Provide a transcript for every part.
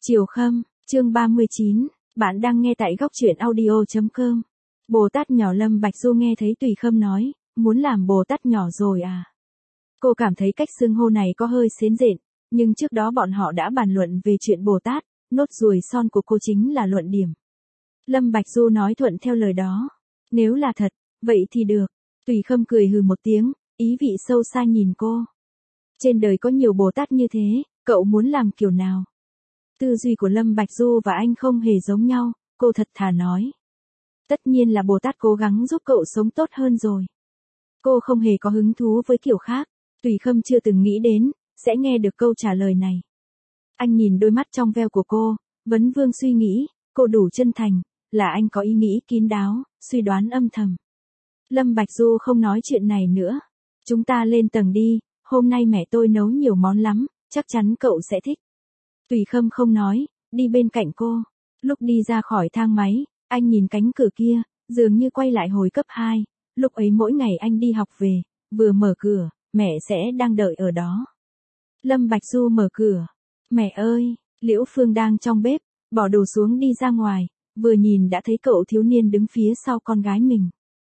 Chiều Khâm, chương 39, bạn đang nghe tại góc truyện audio.com. Bồ Tát nhỏ Lâm Bạch Du nghe thấy Tùy Khâm nói, muốn làm Bồ Tát nhỏ rồi à? Cô cảm thấy cách xưng hô này có hơi xến rện, nhưng trước đó bọn họ đã bàn luận về chuyện Bồ Tát, nốt ruồi son của cô chính là luận điểm. Lâm Bạch Du nói thuận theo lời đó. Nếu là thật, vậy thì được. Tùy Khâm cười hừ một tiếng, ý vị sâu xa nhìn cô. Trên đời có nhiều Bồ Tát như thế, cậu muốn làm kiểu nào? Tư duy của Lâm Bạch Du và anh không hề giống nhau, cô thật thà nói. Tất nhiên là Bồ Tát cố gắng giúp cậu sống tốt hơn rồi. Cô không hề có hứng thú với kiểu khác, Tùy Khâm chưa từng nghĩ đến, sẽ nghe được câu trả lời này. Anh nhìn đôi mắt trong veo của cô, vấn vương suy nghĩ, cô đủ chân thành, là anh có ý nghĩ kín đáo, suy đoán âm thầm. Lâm Bạch Du không nói chuyện này nữa. Chúng ta lên tầng đi, hôm nay mẹ tôi nấu nhiều món lắm, chắc chắn cậu sẽ thích. Tùy Khâm không nói, đi bên cạnh cô. Lúc đi ra khỏi thang máy, anh nhìn cánh cửa kia, dường như quay lại hồi cấp 2. Lúc ấy mỗi ngày anh đi học về, vừa mở cửa, mẹ sẽ đang đợi ở đó. Lâm Bạch Du mở cửa. Mẹ ơi, Liễu Phương đang trong bếp, bỏ đồ xuống đi ra ngoài, vừa nhìn đã thấy cậu thiếu niên đứng phía sau con gái mình.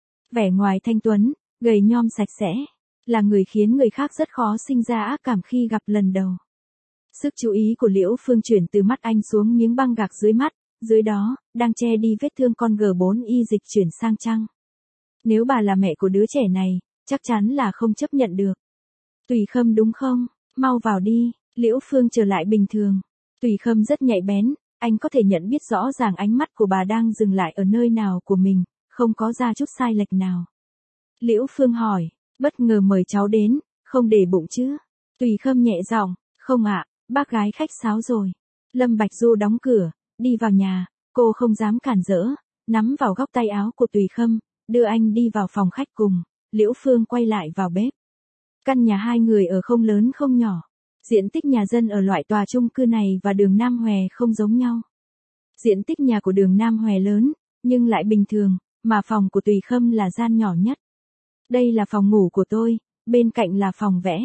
Vẻ ngoài thanh tuấn, gầy nhom sạch sẽ, là người khiến người khác rất khó sinh ra ác cảm khi gặp lần đầu. Sức chú ý của Liễu Phương chuyển từ mắt anh xuống miếng băng gạc dưới mắt, dưới đó, đang che đi vết thương con G4 y dịch chuyển sang trăng. Nếu bà là mẹ của đứa trẻ này, chắc chắn là không chấp nhận được. Tùy Khâm đúng không? Mau vào đi, Liễu Phương trở lại bình thường. Tùy Khâm rất nhạy bén, anh có thể nhận biết rõ ràng ánh mắt của bà đang dừng lại ở nơi nào của mình, không có ra chút sai lệch nào. Liễu Phương hỏi, bất ngờ mời cháu đến, không để bụng chứ? Tùy Khâm nhẹ giọng, không ạ, bác gái khách sáo rồi. Lâm Bạch Du đóng cửa, đi vào nhà, cô không dám cản rỡ, nắm vào góc tay áo của Tùy Khâm, đưa anh đi vào phòng khách cùng. Liễu Phương quay lại vào bếp. Căn nhà hai người ở không lớn không nhỏ. Diện tích nhà dân ở loại tòa chung cư này và đường Nam Hòe không giống nhau. Diện tích nhà của đường Nam Hòe lớn, nhưng lại bình thường, mà phòng của Tùy Khâm là gian nhỏ nhất. Đây là phòng ngủ của tôi, bên cạnh là phòng vẽ.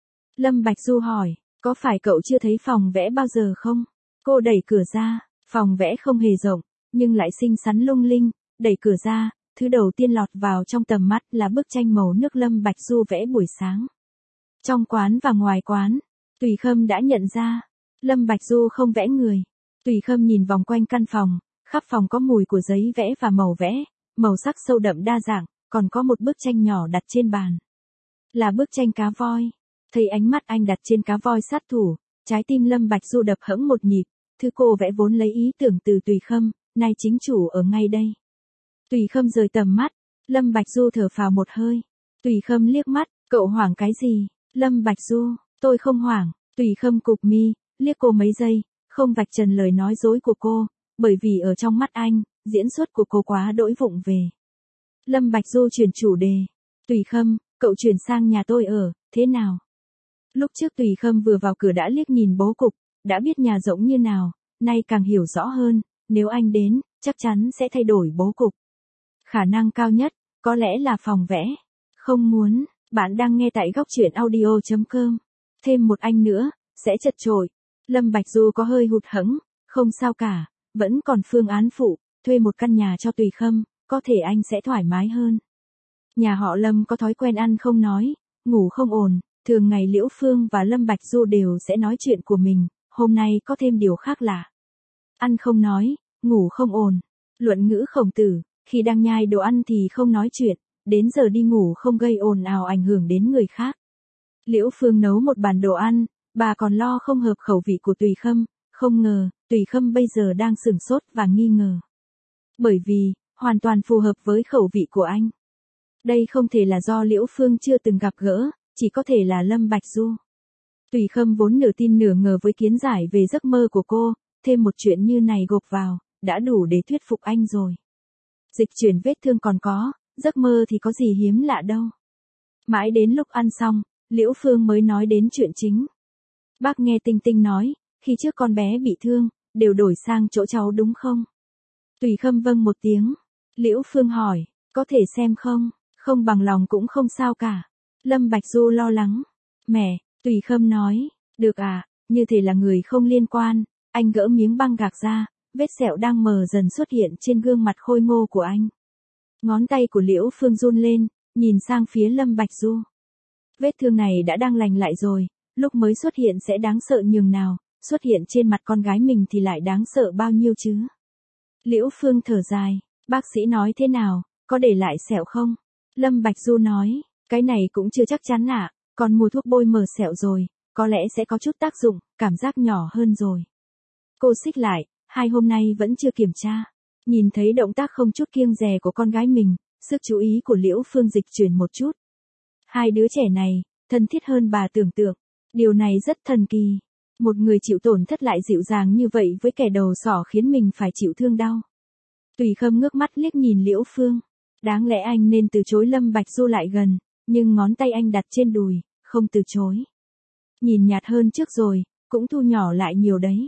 Lâm Bạch Du hỏi, có phải cậu chưa thấy phòng vẽ bao giờ không? Cô đẩy cửa ra, phòng vẽ không hề rộng, nhưng lại xinh xắn lung linh, đẩy cửa ra, thứ đầu tiên lọt vào trong tầm mắt là bức tranh màu nước Lâm Bạch Du vẽ buổi sáng. Trong quán và ngoài quán, Tùy Khâm đã nhận ra, Lâm Bạch Du không vẽ người. Tùy Khâm nhìn vòng quanh căn phòng, khắp phòng có mùi của giấy vẽ và màu vẽ, màu sắc sâu đậm đa dạng, còn có một bức tranh nhỏ đặt trên bàn. Là bức tranh cá voi. Thấy ánh mắt anh đặt trên cá voi sát thủ, trái tim Lâm Bạch Du đập hẫng một nhịp, thứ cô vẽ vốn lấy ý tưởng từ Tùy Khâm, nay chính chủ ở ngay đây. Tùy Khâm rời tầm mắt, Lâm Bạch Du thở phào một hơi. Tùy Khâm liếc mắt, cậu hoảng cái gì? Lâm Bạch Du, tôi không hoảng. Tùy Khâm cụp mi, liếc cô mấy giây, không vạch trần lời nói dối của cô, bởi vì ở trong mắt anh, diễn xuất của cô quá đỗi vụng về. Lâm Bạch Du chuyển chủ đề. Tùy Khâm, cậu chuyển sang nhà tôi ở, thế nào? Lúc trước Tùy Khâm vừa vào cửa đã liếc nhìn bố cục, đã biết nhà rộng như nào, nay càng hiểu rõ hơn, nếu anh đến, chắc chắn sẽ thay đổi bố cục. Khả năng cao nhất, có lẽ là phòng vẽ. Không muốn, bạn đang nghe tại góc truyện audio.com. Thêm một anh nữa, sẽ chật chội. Lâm Bạch Du có hơi hụt hẫng, không sao cả, vẫn còn phương án phụ, thuê một căn nhà cho Tùy Khâm, có thể anh sẽ thoải mái hơn. Nhà họ Lâm có thói quen ăn không nói, ngủ không ồn, thường ngày Liễu Phương và Lâm Bạch Du đều sẽ nói chuyện của mình, hôm nay có thêm điều khác lạ. Ăn không nói, ngủ không ồn. Luận ngữ Khổng Tử, khi đang nhai đồ ăn thì không nói chuyện, đến giờ đi ngủ không gây ồn ào ảnh hưởng đến người khác. Liễu Phương nấu một bàn đồ ăn, bà còn lo không hợp khẩu vị của Tùy Khâm, không ngờ, Tùy Khâm bây giờ đang sửng sốt và nghi ngờ. Bởi vì, hoàn toàn phù hợp với khẩu vị của anh. Đây không thể là do Liễu Phương chưa từng gặp gỡ, chỉ có thể là Lâm Bạch Du. Tùy Khâm vốn nửa tin nửa ngờ với kiến giải về giấc mơ của cô, thêm một chuyện như này gộp vào, đã đủ để thuyết phục anh rồi. Dịch chuyển vết thương còn có, giấc mơ thì có gì hiếm lạ đâu. Mãi đến lúc ăn xong, Liễu Phương mới nói đến chuyện chính. Bác nghe Tinh Tinh nói, khi trước con bé bị thương, đều đổi sang chỗ cháu đúng không? Tùy Khâm vâng một tiếng. Liễu Phương hỏi, có thể xem không? Không bằng lòng cũng không sao cả. Lâm Bạch Du lo lắng. Mẹ, Tùy Khâm nói, được à, như thể là người không liên quan, Anh gỡ miếng băng gạc ra, vết sẹo đang mờ dần xuất hiện trên gương mặt khôi ngô của anh. Ngón tay của Liễu Phương run lên, nhìn sang phía Lâm Bạch Du. Vết thương này đã đang lành lại rồi, lúc mới xuất hiện sẽ đáng sợ nhường nào, xuất hiện trên mặt con gái mình thì lại đáng sợ bao nhiêu chứ. Liễu Phương thở dài, bác sĩ nói thế nào, có để lại sẹo không? Lâm Bạch Du nói, cái này cũng chưa chắc chắn ạ, còn mua thuốc bôi mờ sẹo rồi, có lẽ sẽ có chút tác dụng, cảm giác nhỏ hơn rồi. Cô xích lại, 2 hôm nay vẫn chưa kiểm tra. Nhìn thấy động tác không chút kiêng dè của con gái mình, sức chú ý của Liễu Phương dịch chuyển một chút. 2 đứa trẻ này, thân thiết hơn bà tưởng tượng. Điều này rất thần kỳ. Một người chịu tổn thất lại dịu dàng như vậy với kẻ đầu sỏ khiến mình phải chịu thương đau. Tùy Khâm ngước mắt liếc nhìn Liễu Phương. Đáng lẽ anh nên từ chối Lâm Bạch Du lại gần, nhưng ngón tay anh đặt trên đùi, không từ chối. Nhìn nhạt hơn trước rồi, cũng thu nhỏ lại nhiều đấy.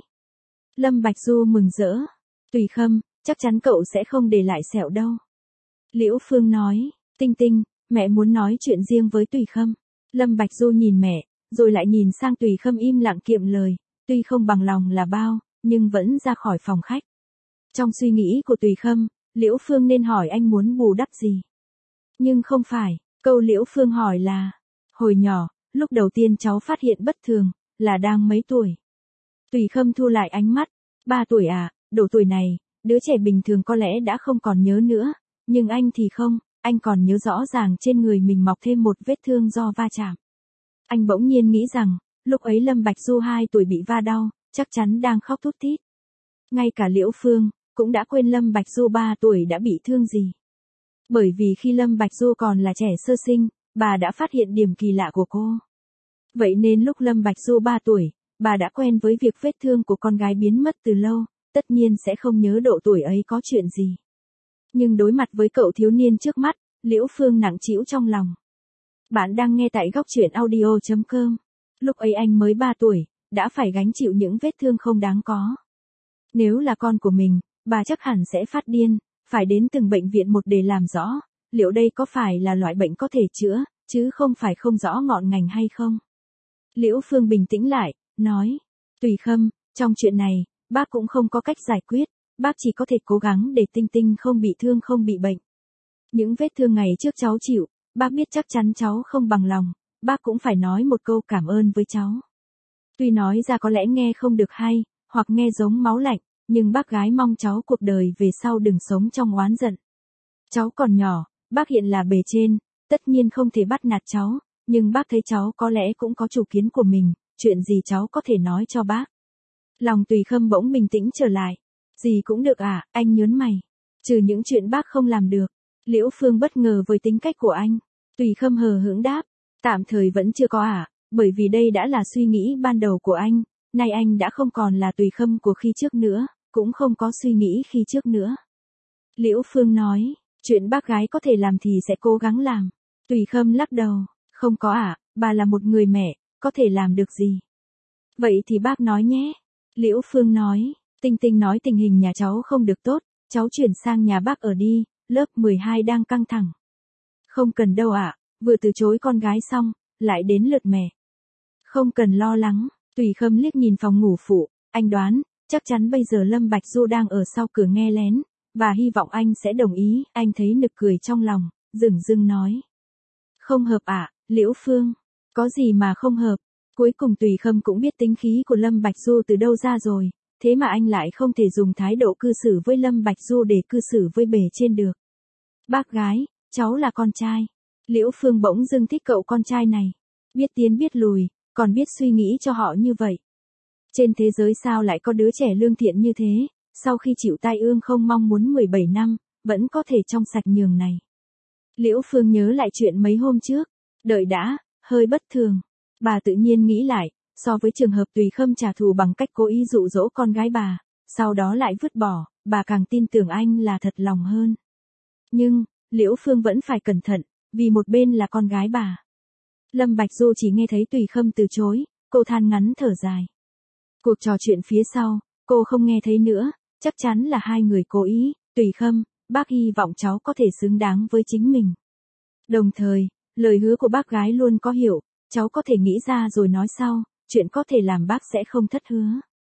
Lâm Bạch Du mừng rỡ. Tùy Khâm, chắc chắn cậu sẽ không để lại sẹo đâu. Liễu Phương nói, Tinh Tinh, mẹ muốn nói chuyện riêng với Tùy Khâm. Lâm Bạch Du nhìn mẹ, rồi lại nhìn sang Tùy Khâm im lặng kiệm lời, tuy không bằng lòng là bao, nhưng vẫn ra khỏi phòng khách. Trong suy nghĩ của Tùy Khâm, Liễu Phương nên hỏi anh muốn bù đắp gì. Nhưng không phải, câu Liễu Phương hỏi là, hồi nhỏ, lúc đầu tiên cháu phát hiện bất thường, là đang mấy tuổi? Tùy Khâm thu lại ánh mắt, 3 tuổi à, độ tuổi này, đứa trẻ bình thường có lẽ đã không còn nhớ nữa, nhưng anh thì không, anh còn nhớ rõ ràng trên người mình mọc thêm một vết thương do va chạm. Anh bỗng nhiên nghĩ rằng, lúc ấy Lâm Bạch Du 2 tuổi bị va đau, chắc chắn đang khóc thút thít. Ngay cả Liễu Phương, cũng đã quên Lâm Bạch Du 3 tuổi đã bị thương gì. Bởi vì khi Lâm Bạch Du còn là trẻ sơ sinh, bà đã phát hiện điểm kỳ lạ của cô. Vậy nên lúc Lâm Bạch Du 3 tuổi, bà đã quen với việc vết thương của con gái biến mất từ lâu, tất nhiên sẽ không nhớ độ tuổi ấy có chuyện gì. Nhưng đối mặt với cậu thiếu niên trước mắt, Liễu Phương nặng trĩu trong lòng. Bạn đang nghe tại góc truyện audio.com. Lúc ấy anh mới 3 tuổi, đã phải gánh chịu những vết thương không đáng có. Nếu là con của mình, bà chắc hẳn sẽ phát điên, phải đến từng bệnh viện một để làm rõ, liệu đây có phải là loại bệnh có thể chữa, chứ không phải không rõ ngọn ngành hay không. Liễu Phương bình tĩnh lại, nói, Tùy Khâm, trong chuyện này, bác cũng không có cách giải quyết, bác chỉ có thể cố gắng để Tinh Tinh không bị thương không bị bệnh. Những vết thương ngày trước cháu chịu, bác biết chắc chắn cháu không bằng lòng, bác cũng phải nói một câu cảm ơn với cháu. Tuy nói ra có lẽ nghe không được hay, hoặc nghe giống máu lạnh, nhưng bác gái mong cháu cuộc đời về sau đừng sống trong oán giận. Cháu còn nhỏ, bác hiện là bề trên, tất nhiên không thể bắt nạt cháu, nhưng bác thấy cháu có lẽ cũng có chủ kiến của mình, chuyện gì cháu có thể nói cho bác. Lòng Tùy Khâm bỗng bình tĩnh trở lại. Gì cũng được à, anh nhớn mày. Trừ những chuyện bác không làm được. Liễu Phương bất ngờ với tính cách của anh. Tùy Khâm hờ hững đáp. Tạm thời vẫn chưa có à, bởi vì đây đã là suy nghĩ ban đầu của anh. Nay anh đã không còn là Tùy Khâm của khi trước nữa, cũng không có suy nghĩ khi trước nữa. Liễu Phương nói, chuyện bác gái có thể làm thì sẽ cố gắng làm. Tùy Khâm lắc đầu, không có à, bà là một người mẹ, có thể làm được gì? Vậy thì bác nói nhé. Liễu Phương nói, Tinh Tinh nói tình hình nhà cháu không được tốt, cháu chuyển sang nhà bác ở đi, lớp 12 đang căng thẳng. Không cần đâu ạ, vừa từ chối con gái xong, lại đến lượt mẹ. Không cần lo lắng, Tùy Khâm liếc nhìn phòng ngủ phụ, anh đoán, chắc chắn bây giờ Lâm Bạch Du đang ở sau cửa nghe lén, và hy vọng anh sẽ đồng ý, anh thấy nực cười trong lòng, dửng dưng nói. Không hợp ạ, Liễu Phương, có gì mà không hợp, cuối cùng Tùy Khâm cũng biết tính khí của Lâm Bạch Du từ đâu ra rồi, thế mà anh lại không thể dùng thái độ cư xử với Lâm Bạch Du để cư xử với bề trên được. Bác gái, cháu là con trai. Liễu Phương bỗng dưng thích cậu con trai này, biết tiến biết lùi, còn biết suy nghĩ cho họ như vậy. Trên thế giới sao lại có đứa trẻ lương thiện như thế, sau khi chịu tai ương không mong muốn 17 năm, vẫn có thể trong sạch nhường này. Liễu Phương nhớ lại chuyện mấy hôm trước, đợi đã, hơi bất thường. Bà tự nhiên nghĩ lại, so với trường hợp Tùy Khâm trả thù bằng cách cố ý dụ dỗ con gái bà, sau đó lại vứt bỏ, bà càng tin tưởng anh là thật lòng hơn. Nhưng, Liễu Phương vẫn phải cẩn thận, vì một bên là con gái bà. Lâm Bạch Du chỉ nghe thấy Tùy Khâm từ chối, cô than ngắn thở dài. Cuộc trò chuyện phía sau, cô không nghe thấy nữa, chắc chắn là hai người cố ý. Tùy Khâm, bác hy vọng cháu có thể xứng đáng với chính mình. Đồng thời, lời hứa của bác gái luôn có hiệu, cháu có thể nghĩ ra rồi nói sau, chuyện có thể làm bác sẽ không thất hứa.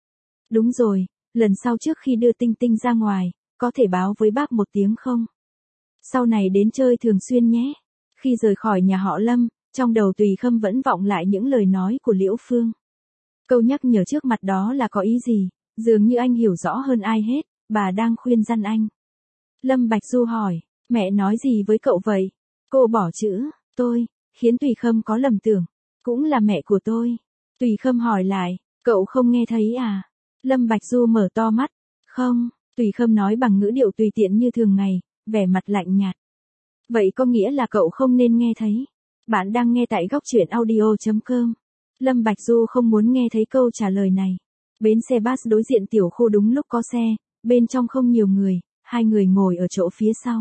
Đúng rồi, lần sau trước khi đưa Tinh Tinh ra ngoài, có thể báo với bác một tiếng không? Sau này đến chơi thường xuyên nhé. Khi rời khỏi nhà họ Lâm, trong đầu Tùy Khâm vẫn vọng lại những lời nói của Liễu Phương. Câu nhắc nhở trước mặt đó là có ý gì? Dường như anh hiểu rõ hơn ai hết, bà đang khuyên răn anh. Lâm Bạch Du hỏi, mẹ nói gì với cậu vậy? Cô bỏ chữ, tôi, khiến Tùy Khâm có lầm tưởng. Cũng là mẹ của tôi. Tùy Khâm hỏi lại, cậu không nghe thấy à? Lâm Bạch Du mở to mắt. Không, Tùy Khâm nói bằng ngữ điệu tùy tiện như thường ngày, vẻ mặt lạnh nhạt. Vậy có nghĩa là cậu không nên nghe thấy. Bạn đang nghe tại góc truyện audio.com. Lâm Bạch Du không muốn nghe thấy câu trả lời này. Bến xe bus đối diện tiểu khu đúng lúc có xe, bên trong không nhiều người, hai người ngồi ở chỗ phía sau.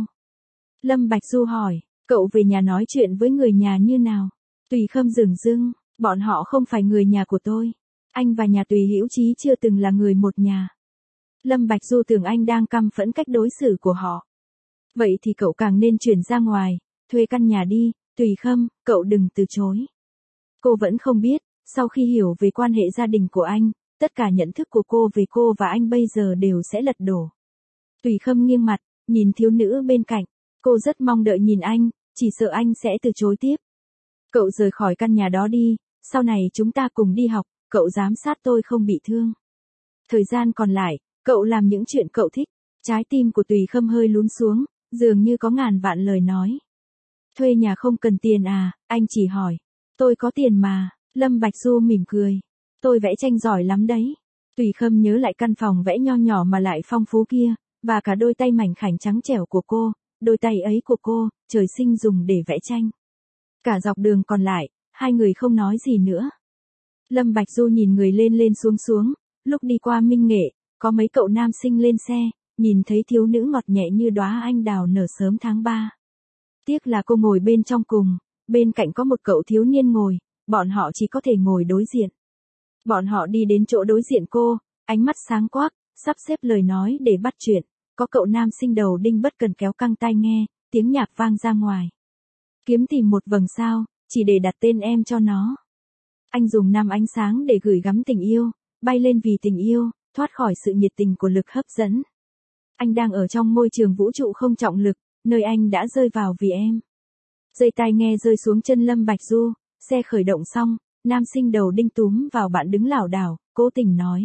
Lâm Bạch Du hỏi, cậu về nhà nói chuyện với người nhà như nào? Tùy Khâm dửng dưng, bọn họ không phải người nhà của tôi. Anh và nhà Tùy Hữu Chí chưa từng là người một nhà. Lâm Bạch Du tưởng anh đang căm phẫn cách đối xử của họ. Vậy thì cậu càng nên chuyển ra ngoài, thuê căn nhà đi, Tùy Khâm, cậu đừng từ chối. Cô vẫn không biết, sau khi hiểu về quan hệ gia đình của anh, tất cả nhận thức của cô về cô và anh bây giờ đều sẽ lật đổ. Tùy Khâm nghiêng mặt, nhìn thiếu nữ bên cạnh. Cô rất mong đợi nhìn anh, chỉ sợ anh sẽ từ chối tiếp. Cậu rời khỏi căn nhà đó đi, sau này chúng ta cùng đi học, cậu giám sát tôi không bị thương. Thời gian còn lại, cậu làm những chuyện cậu thích. Trái tim của Tùy Khâm hơi lún xuống, dường như có ngàn vạn lời nói. Thuê nhà không cần tiền à, anh chỉ hỏi. Tôi có tiền mà, Lâm Bạch Du mỉm cười. Tôi vẽ tranh giỏi lắm đấy. Tùy Khâm nhớ lại căn phòng vẽ nho nhỏ mà lại phong phú kia, và cả đôi tay mảnh khảnh trắng trẻo của cô, đôi tay ấy của cô, trời sinh dùng để vẽ tranh. Cả dọc đường còn lại, hai người không nói gì nữa. Lâm Bạch Du nhìn người lên lên xuống xuống, lúc đi qua Minh Nghệ, có mấy cậu nam sinh lên xe, nhìn thấy thiếu nữ ngọt nhẹ như đóa anh đào nở sớm tháng 3. Tiếc là cô ngồi bên trong cùng, bên cạnh có một cậu thiếu niên ngồi, bọn họ chỉ có thể ngồi đối diện. Bọn họ đi đến chỗ đối diện cô, ánh mắt sáng quắc, sắp xếp lời nói để bắt chuyện, có cậu nam sinh đầu đinh bất cần kéo căng tai nghe, tiếng nhạc vang ra ngoài. Kiếm tìm một vầng sao, chỉ để đặt tên em cho nó. Anh dùng 5 ánh sáng để gửi gắm tình yêu, bay lên vì tình yêu, thoát khỏi sự nhiệt tình của lực hấp dẫn. Anh đang ở trong môi trường vũ trụ không trọng lực, nơi anh đã rơi vào vì em. Dây tai nghe rơi xuống chân Lâm Bạch Du, xe khởi động xong, nam sinh đầu đinh túm vào bạn đứng lảo đảo, cố tình nói.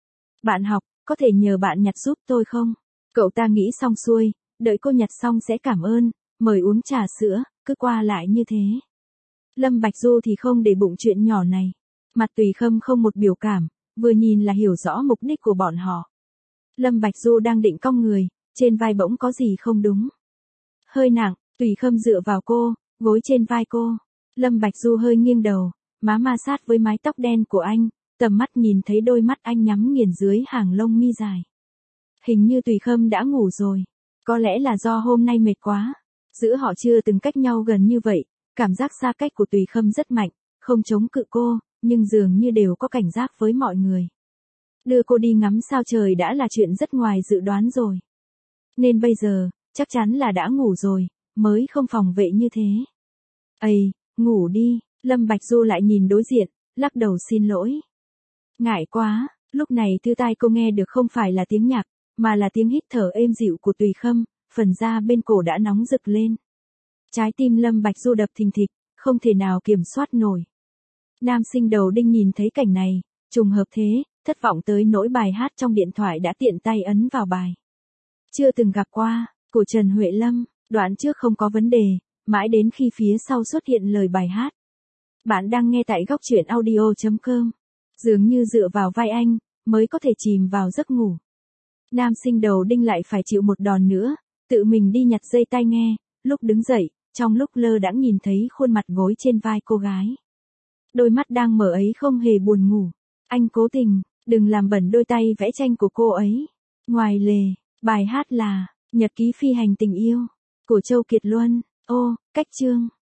Bạn học, có thể nhờ bạn nhặt giúp tôi không? Cậu ta nghĩ xong xuôi, đợi cô nhặt xong sẽ cảm ơn, mời uống trà sữa, cứ qua lại như thế. Lâm Bạch Du thì không để bụng chuyện nhỏ này. Mặt Tùy Khâm không một biểu cảm, vừa nhìn là hiểu rõ mục đích của bọn họ. Lâm Bạch Du đang định cong người, trên vai bỗng có gì không đúng. Hơi nặng, Tùy Khâm dựa vào cô, gối trên vai cô. Lâm Bạch Du hơi nghiêng đầu, má ma sát với mái tóc đen của anh, tầm mắt nhìn thấy đôi mắt anh nhắm nghiền dưới hàng lông mi dài. Hình như Tùy Khâm đã ngủ rồi. Có lẽ là do hôm nay mệt quá. Giữa họ chưa từng cách nhau gần như vậy, cảm giác xa cách của Tùy Khâm rất mạnh, không chống cự cô, nhưng dường như đều có cảnh giác với mọi người. Đưa cô đi ngắm sao trời đã là chuyện rất ngoài dự đoán rồi. Nên bây giờ, chắc chắn là đã ngủ rồi, mới không phòng vệ như thế. Ây, ngủ đi, Lâm Bạch Du lại nhìn đối diện, lắc đầu xin lỗi. Ngại quá, lúc này thư tai cô nghe được không phải là tiếng nhạc, mà là tiếng hít thở êm dịu của Tùy Khâm, phần da bên cổ đã nóng rực lên. Trái tim Lâm Bạch Du đập thình thịch, không thể nào kiểm soát nổi. Nam sinh đầu đinh nhìn thấy cảnh này, trùng hợp thế, thất vọng tới nỗi bài hát trong điện thoại đã tiện tay ấn vào bài. Chưa từng gặp qua, của Trần Huệ Lâm, đoạn trước không có vấn đề, mãi đến khi phía sau xuất hiện lời bài hát. Bạn đang nghe tại góc truyện audio.com. Dường như dựa vào vai anh, mới có thể chìm vào giấc ngủ. Nam sinh đầu đinh lại phải chịu một đòn nữa, tự mình đi nhặt dây tai nghe, lúc đứng dậy, trong lúc lơ đãng nhìn thấy khuôn mặt gối trên vai cô gái. Đôi mắt đang mở ấy không hề buồn ngủ. Anh cố tình, đừng làm bẩn đôi tay vẽ tranh của cô ấy. Ngoài lề, bài hát là Nhật ký phi hành tình yêu của Châu Kiệt Luân. Ô, cách chương.